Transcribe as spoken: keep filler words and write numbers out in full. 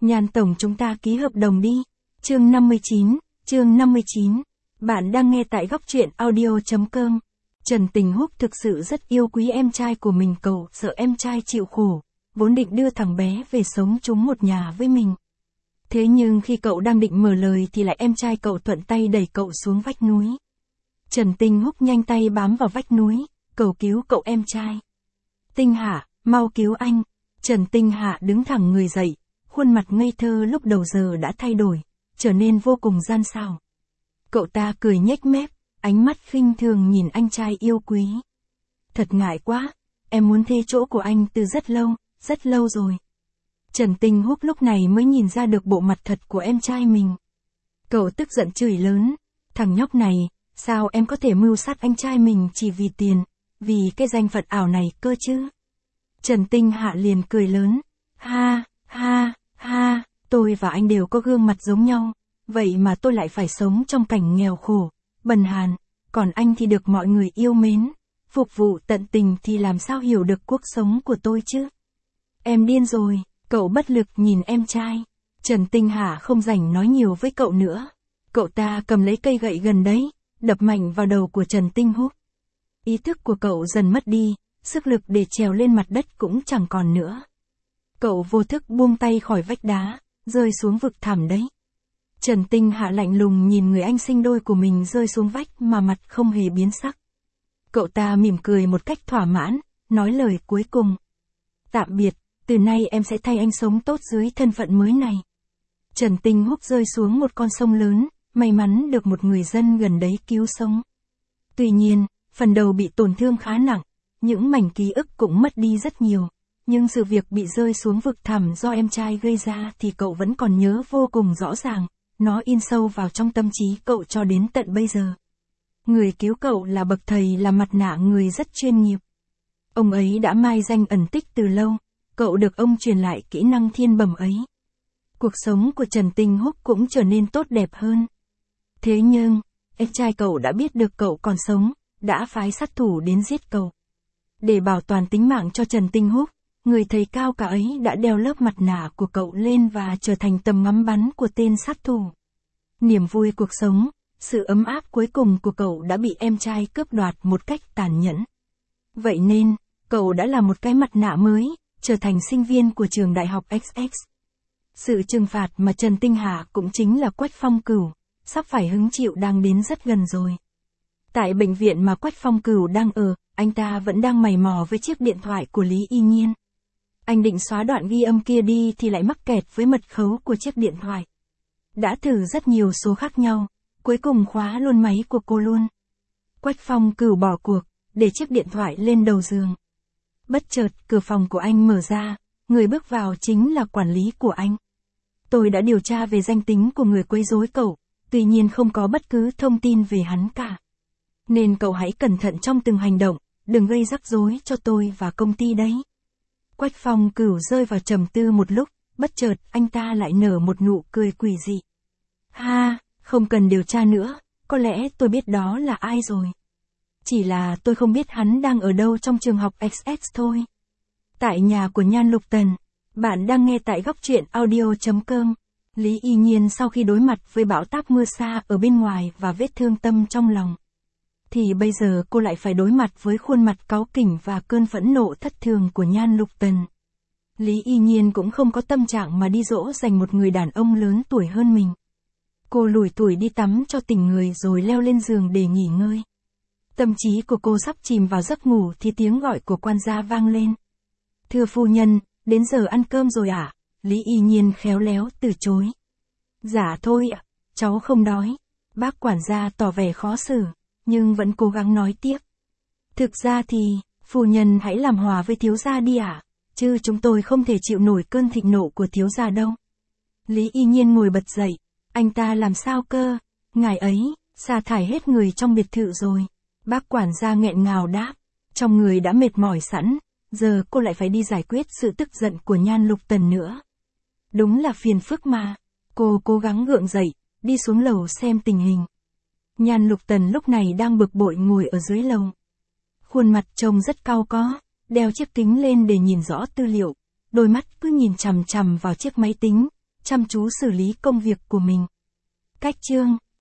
Nhan tổng chúng ta ký hợp đồng đi. Chương năm mươi chín, chương năm mươi chín. Bạn đang nghe tại góc truyện audio chấm com. Trần Tình Húc thực sự rất yêu quý em trai của mình, cậu sợ em trai chịu khổ, vốn định đưa thằng bé về sống chung một nhà với mình. Thế nhưng khi cậu đang định mở lời thì lại em trai cậu thuận tay đẩy cậu xuống vách núi. Trần Tình Húc nhanh tay bám vào vách núi, cầu cứu cậu em trai. Tinh Hạ, mau cứu anh. Trần Tinh Hạ đứng thẳng người dậy, khuôn mặt ngây thơ lúc đầu giờ đã thay đổi, trở nên vô cùng gian xảo. Cậu ta cười nhếch mép, ánh mắt khinh thường nhìn anh trai yêu quý. Thật ngại quá, em muốn thuê chỗ của anh từ rất lâu, rất lâu rồi. Trần Tình Húc lúc này mới nhìn ra được bộ mặt thật của em trai mình. Cậu tức giận chửi lớn, thằng nhóc này, sao em có thể mưu sát anh trai mình chỉ vì tiền, vì cái danh phận ảo này cơ chứ? Trần Tinh Hạ liền cười lớn, ha, ha, ha, tôi và anh đều có gương mặt giống nhau, vậy mà tôi lại phải sống trong cảnh nghèo khổ, bần hàn, còn anh thì được mọi người yêu mến, phục vụ tận tình thì làm sao hiểu được cuộc sống của tôi chứ? Em điên rồi, cậu bất lực nhìn em trai. Trần Tinh Hạ không rảnh nói nhiều với cậu nữa. Cậu ta cầm lấy cây gậy gần đấy, đập mạnh vào đầu của Trần Tinh Húc. Ý thức của cậu dần mất đi, sức lực để trèo lên mặt đất cũng chẳng còn nữa. Cậu vô thức buông tay khỏi vách đá, rơi xuống vực thẳm đấy. Trần Tinh Hạ lạnh lùng nhìn người anh sinh đôi của mình rơi xuống vách mà mặt không hề biến sắc. Cậu ta mỉm cười một cách thỏa mãn, nói lời cuối cùng. Tạm biệt, từ nay em sẽ thay anh sống tốt dưới thân phận mới này. Trần Tinh Húc rơi xuống một con sông lớn, may mắn được một người dân gần đấy cứu sống. Tuy nhiên, phần đầu bị tổn thương khá nặng, những mảnh ký ức cũng mất đi rất nhiều. Nhưng sự việc bị rơi xuống vực thẳm do em trai gây ra thì cậu vẫn còn nhớ vô cùng rõ ràng, nó in sâu vào trong tâm trí cậu cho đến tận bây giờ. Người cứu cậu là bậc thầy là mặt nạ người rất chuyên nghiệp. Ông ấy đã mai danh ẩn tích từ lâu, cậu được ông truyền lại kỹ năng thiên bẩm ấy. Cuộc sống của Trần Tinh Húc cũng trở nên tốt đẹp hơn. Thế nhưng, em trai cậu đã biết được cậu còn sống, đã phái sát thủ đến giết cậu. Để bảo toàn tính mạng cho Trần Tinh Húc, người thầy cao cả ấy đã đeo lớp mặt nạ của cậu lên và trở thành tầm ngắm bắn của tên sát thủ. Niềm vui cuộc sống, sự ấm áp cuối cùng của cậu đã bị em trai cướp đoạt một cách tàn nhẫn. Vậy nên, cậu đã là một cái mặt nạ mới, trở thành sinh viên của trường đại học ích ích. Sự trừng phạt mà Trần Tinh Hạ cũng chính là Quách Phong Cửu, sắp phải hứng chịu đang đến rất gần rồi. Tại bệnh viện mà Quách Phong Cửu đang ở, anh ta vẫn đang mày mò với chiếc điện thoại của Lý Y Nhiên. Anh định xóa đoạn ghi âm kia đi thì lại mắc kẹt với mật khấu của chiếc điện thoại. Đã thử rất nhiều số khác nhau, cuối cùng khóa luôn máy của cô luôn. Quách Phong Cửu bỏ cuộc, để chiếc điện thoại lên đầu giường. Bất chợt, cửa phòng của anh mở ra, người bước vào chính là quản lý của anh. Tôi đã điều tra về danh tính của người quấy rối cậu, tuy nhiên không có bất cứ thông tin về hắn cả. Nên cậu hãy cẩn thận trong từng hành động, đừng gây rắc rối cho tôi và công ty đấy. Quách Phong Cửu rơi vào trầm tư một lúc, bất chợt anh ta lại nở một nụ cười quỷ dị. Ha, không cần điều tra nữa, có lẽ tôi biết đó là ai rồi. Chỉ là tôi không biết hắn đang ở đâu trong trường học ích ích thôi. Tại nhà của Nhan Lục Tần, bạn đang nghe tại góc truyện audio chấm com. Lý Y Nhiên sau khi đối mặt với bão táp mưa sa ở bên ngoài và vết thương tâm trong lòng, thì bây giờ cô lại phải đối mặt với khuôn mặt cáu kỉnh và cơn phẫn nộ thất thường của Nhan Lục Tần. Lý Y Nhiên cũng không có tâm trạng mà đi dỗ dành một người đàn ông lớn tuổi hơn mình. Cô lủi thủi đi tắm cho tỉnh người rồi leo lên giường để nghỉ ngơi. Tâm trí của cô sắp chìm vào giấc ngủ thì tiếng gọi của quan gia vang lên. Thưa phu nhân, đến giờ ăn cơm rồi ạ? À? Lý Y Nhiên khéo léo từ chối. Dạ thôi ạ, cháu không đói. Bác quản gia tỏ vẻ khó xử, nhưng vẫn cố gắng nói tiếp. Thực ra thì, phu nhân hãy làm hòa với thiếu gia đi ạ, à? Chứ chúng tôi không thể chịu nổi cơn thịnh nộ của thiếu gia đâu. Lý Y Nhiên ngồi bật dậy, anh ta làm sao cơ? Ngài ấy, sa thải hết người trong biệt thự rồi. Bác quản gia nghẹn ngào đáp, trong người đã mệt mỏi sẵn, giờ cô lại phải đi giải quyết sự tức giận của Nhan Lục Tần nữa. Đúng là phiền phức mà. Cô cố gắng gượng dậy, đi xuống lầu xem tình hình. Nhan Lục Tần lúc này đang bực bội ngồi ở dưới lầu. Khuôn mặt trông rất cau có, đeo chiếc kính lên để nhìn rõ tư liệu, đôi mắt cứ nhìn chằm chằm vào chiếc máy tính, chăm chú xử lý công việc của mình. Cách chương